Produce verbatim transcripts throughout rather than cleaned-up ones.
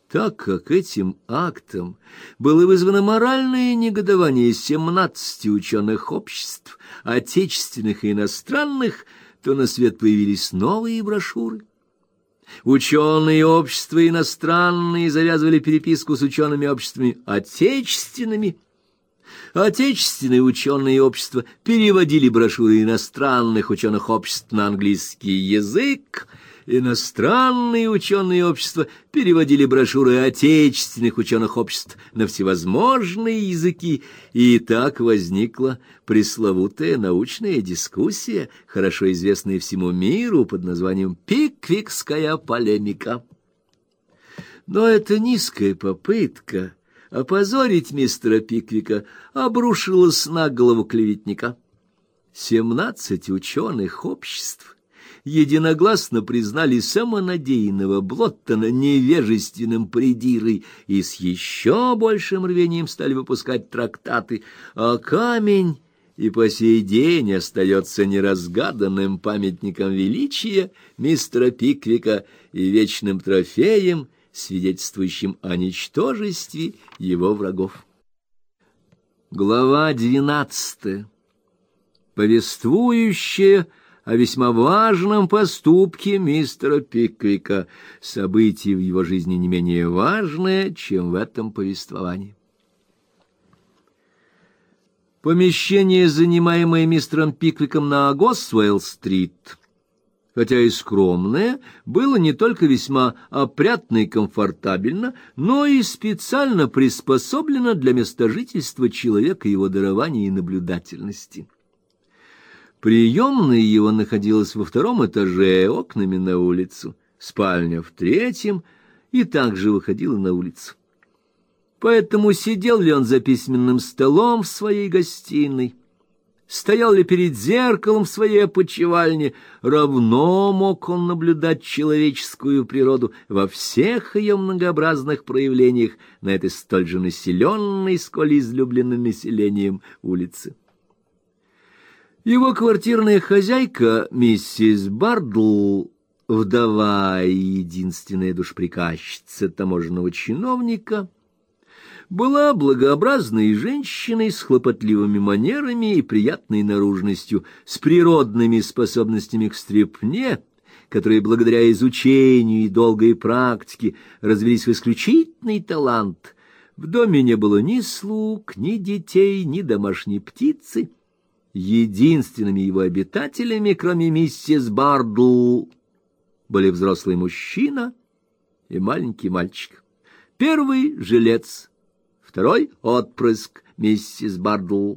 Так как этим актом было вызвано моральное негодование семнадцати ученых обществ, отечественных и иностранных, то на свет появились новые брошюры. Ученые общества иностранные завязывали переписку с учеными обществами отечественными. Отечественные ученые общества переводили брошюры иностранных ученых обществ на английский язык. Иностранные ученые общества переводили брошюры отечественных ученых обществ на всевозможные языки, и так возникла пресловутая научная дискуссия, хорошо известная всему миру под названием «Пиквикская полемика». Но эта низкая попытка опозорить мистера Пиквика обрушилась на голову клеветника. Семнадцать ученых обществ единогласно признали самонадеянного Блоттона невежественным придирой и с еще большим рвением стали выпускать трактаты, а камень и по сей день остается неразгаданным памятником величия мистера Пиквика и вечным трофеем, свидетельствующим о ничтожестве его врагов. Глава двенадцатая, повествующая о весьма важном поступке мистера Пиквика, событие в его жизни не менее важное, чем в этом повествовании. Помещение, занимаемое мистером Пиквиком на Госуэлл-стрит, хотя и скромное, было не только весьма опрятно и комфортабельно, но и специально приспособлено для местожительства человека его дарования и наблюдательности. Приемная его находилась во втором этаже, окнами на улицу, спальня в третьем, и также выходила на улицу. Поэтому сидел ли он за письменным столом в своей гостиной, стоял ли перед зеркалом в своей опочивальне, равно мог он наблюдать человеческую природу во всех ее многообразных проявлениях на этой столь же населенной, сколь излюбленным населением улице. Его квартирная хозяйка, миссис Бардл, вдова и единственная душеприказчица таможенного чиновника, была благообразной женщиной с хлопотливыми манерами и приятной наружностью, с природными способностями к стряпне, которые благодаря изучению и долгой практике развились в исключительный талант. В доме не было ни слуг, ни детей, ни домашней птицы. Единственными его обитателями, кроме миссис Бардл, были взрослый мужчина и маленький мальчик. Первый — жилец, второй — отпрыск миссис Бардл.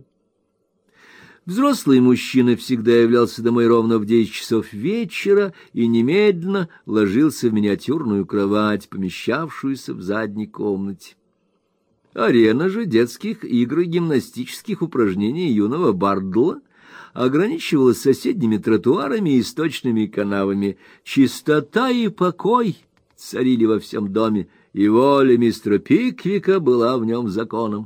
Взрослый мужчина всегда являлся домой ровно в десять часов вечера и немедленно ложился в миниатюрную кровать, помещавшуюся в задней комнате. Арена же детских игр и гимнастических упражнений юного Бардла ограничивалась соседними тротуарами и сточными канавами. Чистота и покой царили во всем доме, и воля мистера Пиквика была в нем законом.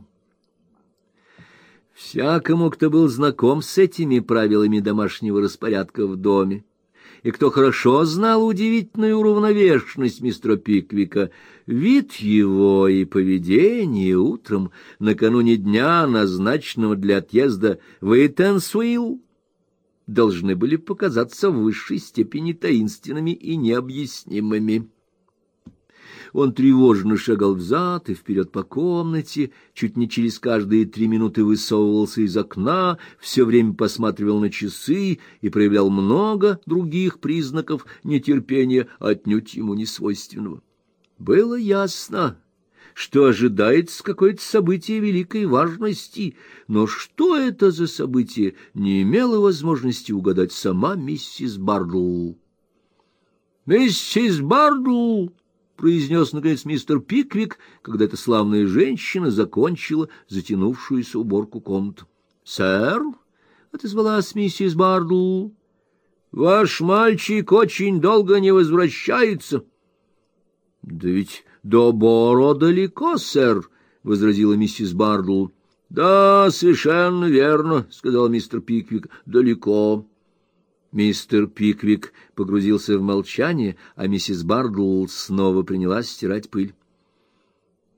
Всякому, кто был знаком с этими правилами домашнего распорядка в доме, и кто хорошо знал удивительную уравновешенность мистера Пиквика, вид его и поведение утром накануне дня, назначенного для отъезда в Эйтенсуилл, должны были показаться в высшей степени таинственными и необъяснимыми. Он тревожно шагал взад и вперед по комнате, чуть не через каждые три минуты высовывался из окна, все время посматривал на часы и проявлял много других признаков нетерпения, отнюдь ему не свойственного. Было ясно, что ожидается какое-то событие великой важности, но что это за событие, не имела возможности угадать сама миссис Бардл. «Миссис Бардл!» — произнес, наконец, мистер Пиквик, когда эта славная женщина закончила затянувшуюся уборку комнаты. — Сэр, — отозвалась миссис Бардл, — ваш мальчик очень долго не возвращается. — Да ведь до Боро далеко, сэр, — возразила миссис Бардл. — Да, совершенно верно, — сказал мистер Пиквик, — далеко. Мистер Пиквик погрузился в молчание, а миссис Бардл снова принялась стирать пыль.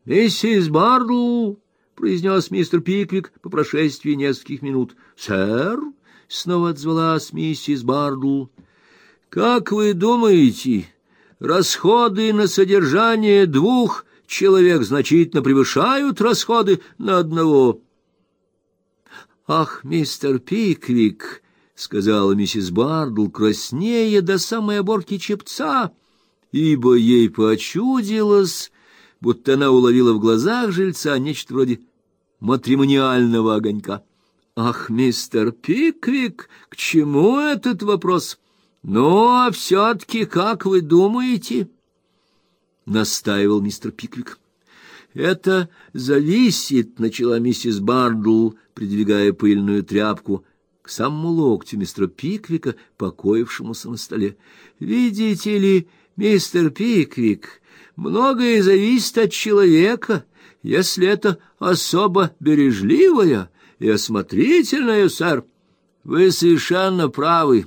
«Миссис Бардл!» — произнес мистер Пиквик по прошествии нескольких минут. «Сэр!» — снова отзвалась миссис Бардл. «Как вы думаете, расходы на содержание двух человек значительно превышают расходы на одного?» «Ах, мистер Пиквик!» — сказала миссис Бардл, краснея до самой оборки чепца, ибо ей почудилось, будто она уловила в глазах жильца нечто вроде матримониального огонька. «Ах, мистер Пиквик, к чему этот вопрос? Ну, а все-таки, как вы думаете?» — настаивал мистер Пиквик. «Это зависит», — начала миссис Бардл, придвигая пыльную тряпку к самому локтю мистера Пиквика, покоившемуся на столе. «Видите ли, мистер Пиквик, многое зависит от человека, если это особо бережливая и осмотрительная, сэр». «Вы совершенно правы»,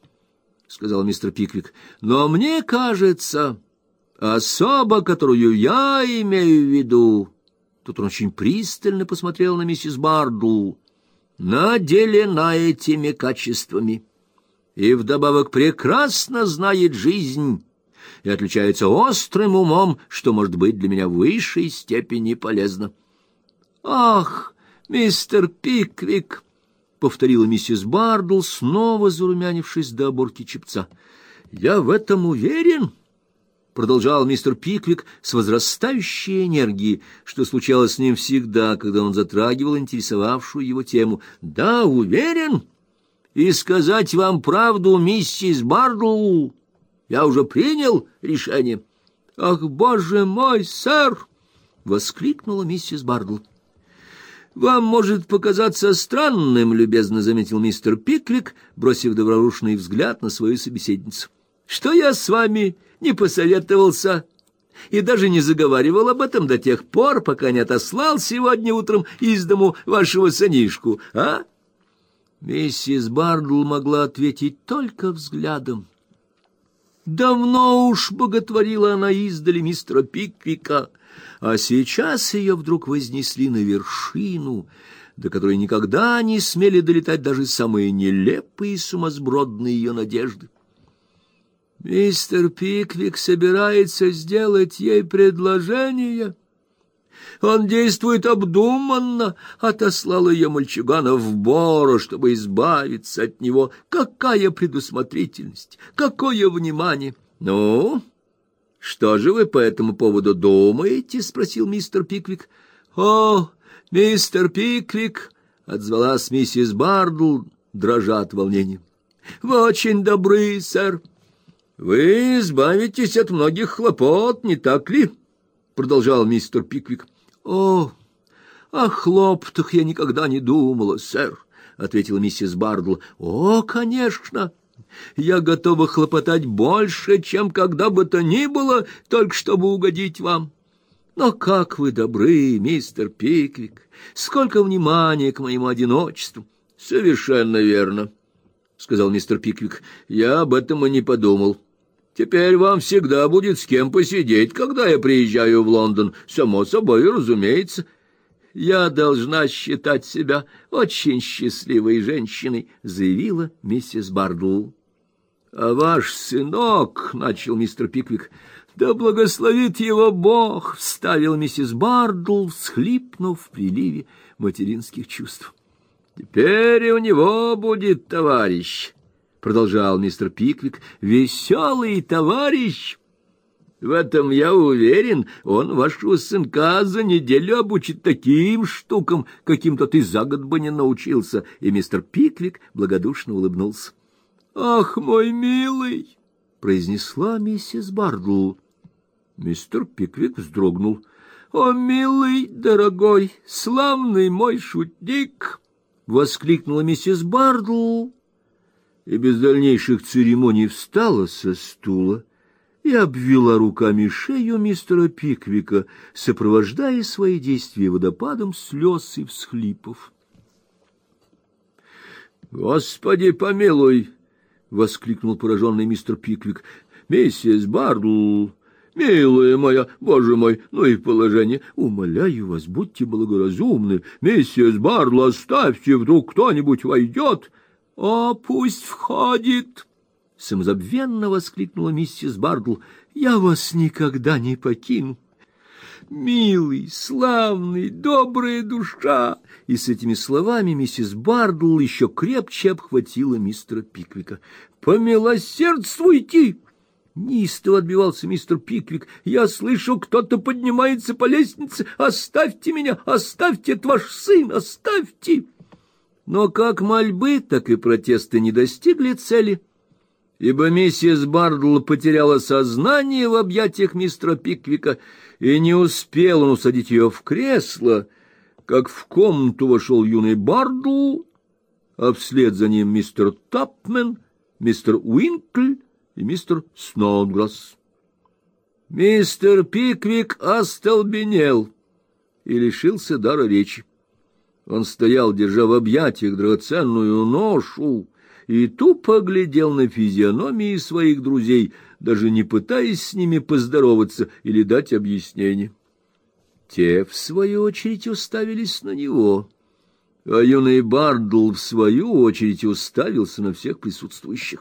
— сказал мистер Пиквик, — «но мне кажется, особа, которую я имею в виду...» Тут он очень пристально посмотрел на миссис Бардл. «Наделена этими качествами и вдобавок прекрасно знает жизнь и отличается острым умом, что может быть для меня в высшей степени полезно». «Ах, мистер Пиквик!» — повторила миссис Бардл, снова зарумянившись до оборки чепца. «Я в этом уверен», — продолжал мистер Пиквик с возрастающей энергией, что случалось с ним всегда, когда он затрагивал интересовавшую его тему. «Да, уверен. И сказать вам правду, миссис Бардл, я уже принял решение». «Ах, боже мой, сэр!» — воскликнула миссис Бардл. «Вам может показаться странным, — любезно заметил мистер Пиквик, бросив добродушный взгляд на свою собеседницу, — что я с вами не посоветовался и даже не заговаривал об этом до тех пор, пока не отослал сегодня утром из дому вашего сынишку, а?» Миссис Бардл могла ответить только взглядом. Давно уж боготворила она издали мистера Пиквика, а сейчас ее вдруг вознесли на вершину, до которой никогда не смели долетать даже самые нелепые и сумасбродные ее надежды. Мистер Пиквик собирается сделать ей предложение. Он действует обдуманно, отослал ее мальчугана в Боро, чтобы избавиться от него. Какая предусмотрительность, какое внимание! Ну, что же вы по этому поводу думаете? — спросил мистер Пиквик. — О, мистер Пиквик! — отзвалась миссис Бардл, дрожа от волнения. — Вы очень добры, сэр. Вы избавитесь от многих хлопот, не так ли? — продолжал мистер Пиквик. — О, о хлопотах я никогда не думала, сэр, — ответила миссис Бардл. — О, конечно! Я готова хлопотать больше, чем когда бы то ни было, только чтобы угодить вам. Но как вы добры, мистер Пиквик! Сколько внимания к моему одиночеству! — Совершенно верно, — сказал мистер Пиквик. — Я об этом и не подумал. Теперь вам всегда будет с кем посидеть, когда я приезжаю в Лондон. Само собой, разумеется. Я должна считать себя очень счастливой женщиной, — заявила миссис Бардл. — А ваш сынок, — начал мистер Пиквик. — Да благословит его Бог, — вставил миссис Бардл, всхлипнув в приливе материнских чувств. — Теперь у него будет товарищ, — продолжал мистер Пиквик, — веселый товарищ. В этом я уверен, он вашего сынка за неделю обучит таким штукам, каким-то ты за год бы не научился. И мистер Пиквик благодушно улыбнулся. — Ах, мой милый! — произнесла миссис Бардл. Мистер Пиквик вздрогнул. — О, милый, дорогой, славный мой шутник! — воскликнула миссис Бардл. И без дальнейших церемоний встала со стула и обвела руками шею мистера Пиквика, сопровождая свои действия водопадом слез и всхлипов. — Господи помилуй! — воскликнул пораженный мистер Пиквик. — Миссис Бардл, Милая моя, боже мой, ну и положение. Умоляю вас, будьте благоразумны. Миссис Бардл, оставьте, вдруг кто-нибудь войдет. — А пусть входит! — самозабвенно воскликнула миссис Бардл. — Я вас никогда не покину. Милый, славный, добрая душа! И с этими словами миссис Бардл еще крепче обхватила мистера Пиквика. — Помилосердствуйте! Неистово отбивался мистер Пиквик. Я слышу, кто-то поднимается по лестнице. Оставьте меня, оставьте, это ваш сын, оставьте. Но как мольбы, так и протесты не достигли цели, ибо миссис Бардл потеряла сознание в объятиях мистера Пиквика, и не успел он усадить ее в кресло, как в комнату вошел юный Бардл, а вслед за ним мистер Тапмен, мистер Уинкль и мистер Сноудграсс. Мистер Пиквик остолбенел и лишился дара речи. Он стоял, держа в объятиях драгоценную ношу, и тупо глядел на физиономии своих друзей, даже не пытаясь с ними поздороваться или дать объяснение. Те, в свою очередь, уставились на него, а юный Бардл, в свою очередь, уставился на всех присутствующих.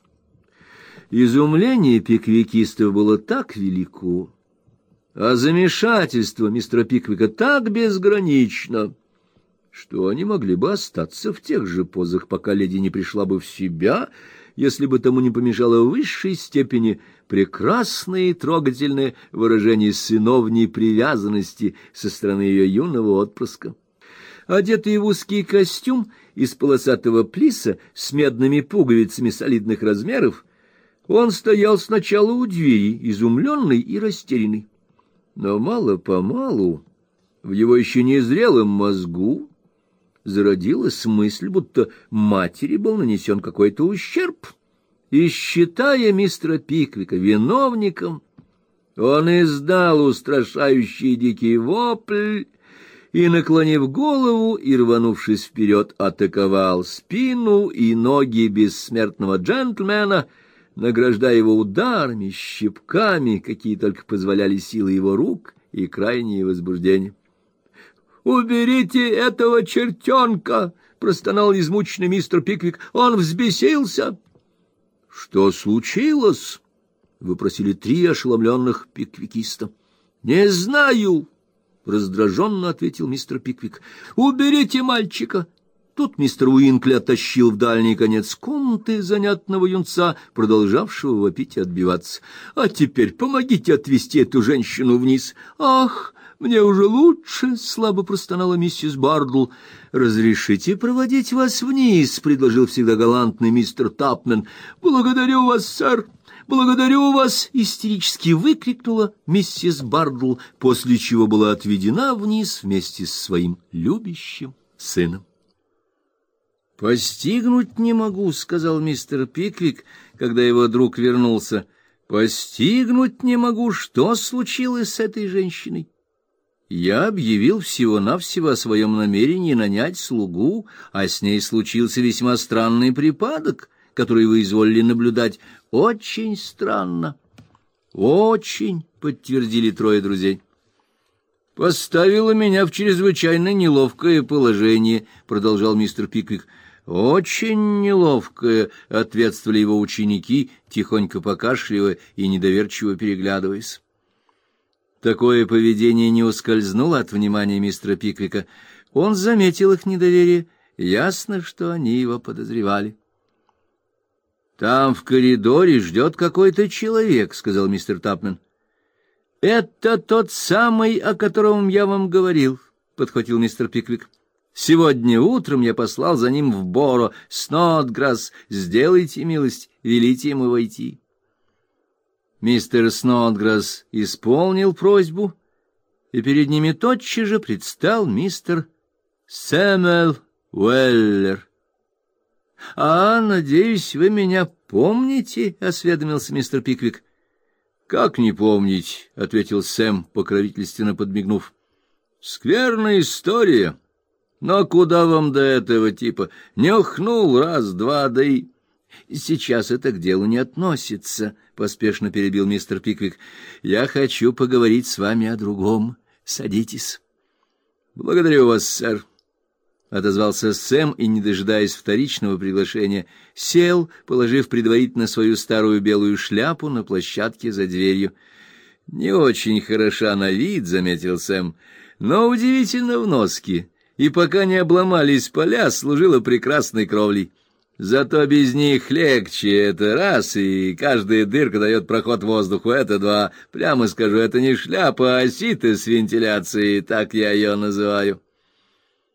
Изумление пиквикистов было так велико, а замешательство мистера Пиквика так безгранично, что они могли бы остаться в тех же позах, пока леди не пришла бы в себя, если бы тому не помешало в высшей степени прекрасное и трогательное выражение сыновней привязанности со стороны ее юного отпрыска. Одетый в узкий костюм из полосатого плиса с медными пуговицами солидных размеров, он стоял сначала у двери, изумленный и растерянный. Но мало-помалу в его еще незрелом мозгу зародилась мысль, будто матери был нанесен какой-то ущерб, и, считая мистера Пиквика виновником, он издал устрашающий дикий вопль и, наклонив голову и рванувшись вперед, атаковал спину и ноги бессмертного джентльмена, награждая его ударами, щипками, какие только позволяли силы его рук и крайнее возбуждение. «Уберите этого чертенка!» — простонал измученный мистер Пиквик. «Он взбесился!» «Что случилось?» — выпросили три ошеломленных пиквикиста. «Не знаю!» — раздраженно ответил мистер Пиквик. «Уберите мальчика!» Тут мистер Уинкли оттащил в дальний конец комнаты занятного юнца, продолжавшего вопить и отбиваться. «А теперь помогите отвезти эту женщину вниз!» «Ах, мне уже лучше!» — слабо простонала миссис Бардл. «Разрешите проводить вас вниз?» — предложил всегда галантный мистер Тапмен. «Благодарю вас, сэр! Благодарю вас!» — истерически выкрикнула миссис Бардл, после чего была отведена вниз вместе с своим любящим сыном. «Постигнуть не могу», — сказал мистер Пиквик, когда его друг вернулся. «Постигнуть не могу, что случилось с этой женщиной. Я объявил всего-навсего о своем намерении нанять слугу, а с ней случился весьма странный припадок, который вы изволили наблюдать. Очень странно». «Очень», — подтвердили трое друзей. «Поставила меня в чрезвычайно неловкое положение», — продолжал мистер Пиквик. «Очень неловкое», — ответствовали его ученики, тихонько покашливая и недоверчиво переглядываясь. Такое поведение не ускользнуло от внимания мистера Пиквика. Он заметил их недоверие. Ясно, что они его подозревали. «Там в коридоре ждет какой-то человек», — сказал мистер Тапмен. «Это тот самый, о котором я вам говорил», — подхватил мистер Пиквик. «Сегодня утром я послал за ним в Боро. Снодграсс, сделайте милость, велите ему войти». Мистер Снодграсс исполнил просьбу, и перед ними тотчас же предстал мистер Сэмюэл Уэллер. «А, надеюсь, вы меня помните?» — осведомился мистер Пиквик. «Как не помнить?» — ответил Сэм, покровительственно подмигнув. «Скверная история. Но куда вам до этого типа? Нюхнул раз-два, да и...» Сейчас это к делу не относится, — поспешно перебил мистер Пиквик. — Я хочу поговорить с вами о другом. Садитесь. — Благодарю вас, сэр, — отозвался Сэм и, не дожидаясь вторичного приглашения, сел, положив предварительно свою старую белую шляпу на площадке за дверью. — Не очень хороша на вид, — заметил Сэм, — но удивительно в носке, и пока не обломались поля, служила прекрасной кровлей. Зато без них легче, это раз, и каждая дырка дает проход воздуху, это два. Прямо скажу, это не шляпа, а сито с вентиляцией, так я ее называю.